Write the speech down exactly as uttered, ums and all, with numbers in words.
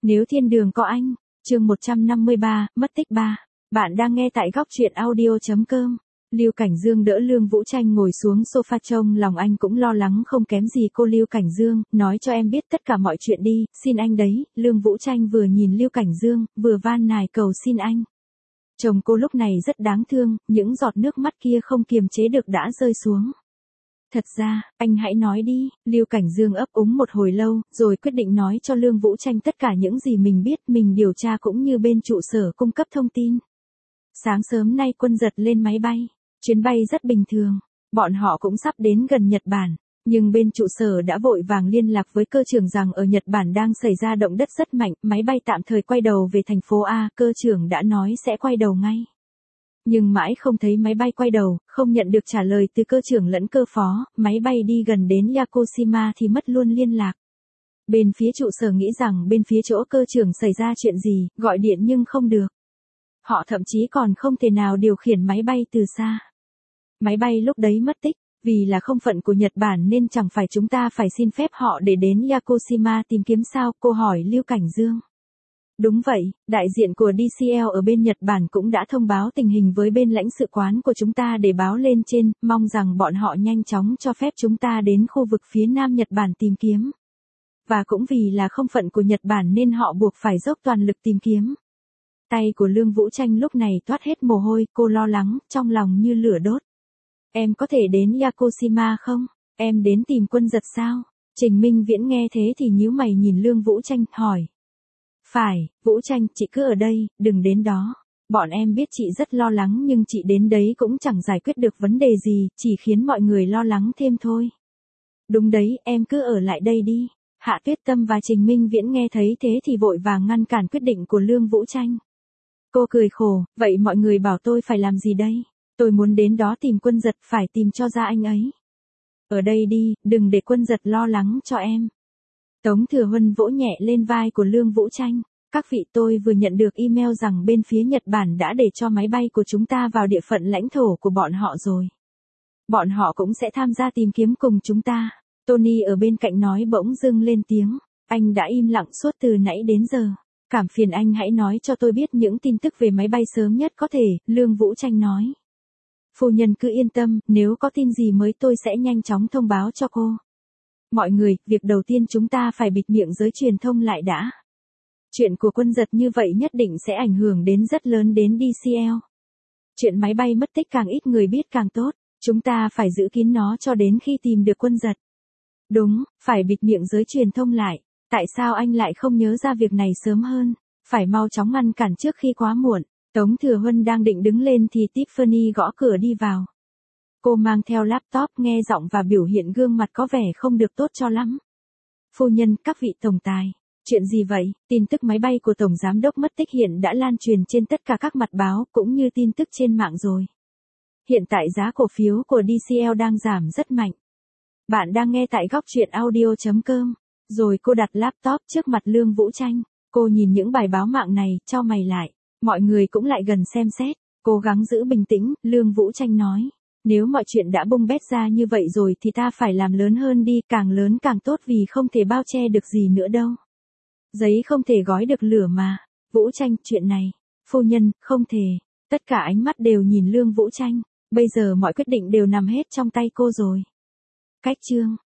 Nếu thiên đường có anh, chương một trăm năm mươi ba, mất tích ba. Bạn đang nghe tại góc truyện audio.com. Lưu Cảnh Dương đỡ Lương Vũ Tranh ngồi xuống sofa, trông lòng anh cũng lo lắng không kém gì cô. Lưu Cảnh Dương, nói cho em biết tất cả mọi chuyện đi, xin anh đấy. Lương Vũ Tranh vừa nhìn Lưu Cảnh Dương, vừa van nài cầu xin anh. Chồng cô lúc này rất đáng thương, những giọt nước mắt kia không kiềm chế được đã rơi xuống. Thật ra, anh hãy nói đi. Lưu Cảnh Dương ấp úng một hồi lâu, rồi quyết định nói cho Lương Vũ Tranh tất cả những gì mình biết, mình điều tra cũng như bên trụ sở cung cấp thông tin. Sáng sớm nay Quân Giật lên máy bay. Chuyến bay rất bình thường. Bọn họ cũng sắp đến gần Nhật Bản. Nhưng bên trụ sở đã vội vàng liên lạc với cơ trưởng rằng ở Nhật Bản đang xảy ra động đất rất mạnh, máy bay tạm thời quay đầu về thành phố A, cơ trưởng đã nói sẽ quay đầu ngay. Nhưng mãi không thấy máy bay quay đầu, không nhận được trả lời từ cơ trưởng lẫn cơ phó, máy bay đi gần đến Yokoshima thì mất luôn liên lạc. Bên phía trụ sở nghĩ rằng bên phía chỗ cơ trưởng xảy ra chuyện gì, gọi điện nhưng không được. Họ thậm chí còn không thể nào điều khiển máy bay từ xa. Máy bay lúc đấy mất tích, vì là không phận của Nhật Bản nên chẳng phải chúng ta phải xin phép họ để đến Yokoshima tìm kiếm sao, cô hỏi Lưu Cảnh Dương. Đúng vậy, đại diện của đê xê lờ ở bên Nhật Bản cũng đã thông báo tình hình với bên lãnh sự quán của chúng ta để báo lên trên, mong rằng bọn họ nhanh chóng cho phép chúng ta đến khu vực phía Nam Nhật Bản tìm kiếm. Và cũng vì là không phận của Nhật Bản nên họ buộc phải dốc toàn lực tìm kiếm. Tay của Lương Vũ Tranh lúc này toát hết mồ hôi, cô lo lắng, trong lòng như lửa đốt. Em có thể đến Yokoshima không? Em đến tìm Quân Giật sao? Trình Minh Viễn nghe thế thì nhíu mày nhìn Lương Vũ Tranh, hỏi. Phải, Vũ Tranh, chị cứ ở đây, đừng đến đó. Bọn em biết chị rất lo lắng nhưng chị đến đấy cũng chẳng giải quyết được vấn đề gì, chỉ khiến mọi người lo lắng thêm thôi. Đúng đấy, em cứ ở lại đây đi. Hạ Tuyết Tâm và Trình Minh Viễn nghe thấy thế thì vội vàng ngăn cản quyết định của Lương Vũ Tranh. Cô cười khổ, vậy mọi người bảo tôi phải làm gì đây? Tôi muốn đến đó tìm Quân Giật, phải tìm cho ra anh ấy. Ở đây đi, đừng để Quân Giật lo lắng cho em. Tống Thừa Huân vỗ nhẹ lên vai của Lương Vũ Tranh. Các vị, tôi vừa nhận được email rằng bên phía Nhật Bản đã để cho máy bay của chúng ta vào địa phận lãnh thổ của bọn họ rồi. Bọn họ cũng sẽ tham gia tìm kiếm cùng chúng ta. Tony ở bên cạnh nói bỗng dưng lên tiếng. Anh đã im lặng suốt từ nãy đến giờ. Cảm phiền anh hãy nói cho tôi biết những tin tức về máy bay sớm nhất có thể, Lương Vũ Tranh nói. Phu nhân cứ yên tâm, nếu có tin gì mới tôi sẽ nhanh chóng thông báo cho cô. Mọi người, việc đầu tiên chúng ta phải bịt miệng giới truyền thông lại đã. Chuyện của Quân Giật như vậy nhất định sẽ ảnh hưởng đến rất lớn đến đê xê lờ. Chuyện máy bay mất tích càng ít người biết càng tốt, chúng ta phải giữ kín nó cho đến khi tìm được Quân Giật. Đúng, phải bịt miệng giới truyền thông lại. Tại sao anh lại không nhớ ra việc này sớm hơn? Phải mau chóng ngăn cản trước khi quá muộn. Tống Thừa Huân đang định đứng lên thì Tiffany gõ cửa đi vào. Cô mang theo laptop, nghe giọng và biểu hiện gương mặt có vẻ không được tốt cho lắm. Phu nhân, các vị tổng tài. Chuyện gì vậy? Tin tức máy bay của Tổng Giám đốc mất tích hiện đã lan truyền trên tất cả các mặt báo cũng như tin tức trên mạng rồi. Hiện tại giá cổ phiếu của đê xê lờ đang giảm rất mạnh. Bạn đang nghe tại góc truyện audio.com. Rồi cô đặt laptop trước mặt Lương Vũ Tranh. Cô nhìn những bài báo mạng này, chau mày lại. Mọi người cũng lại gần xem xét. Cố gắng giữ bình tĩnh, Lương Vũ Tranh nói. Nếu mọi chuyện đã bung bét ra như vậy rồi thì ta phải làm lớn hơn đi, càng lớn càng tốt vì không thể bao che được gì nữa đâu. Giấy không thể gói được lửa mà. Vũ Tranh, chuyện này. Phu nhân, không thể. Tất cả ánh mắt đều nhìn Lương Vũ Tranh. Bây giờ mọi quyết định đều nằm hết trong tay cô rồi. Cách chương.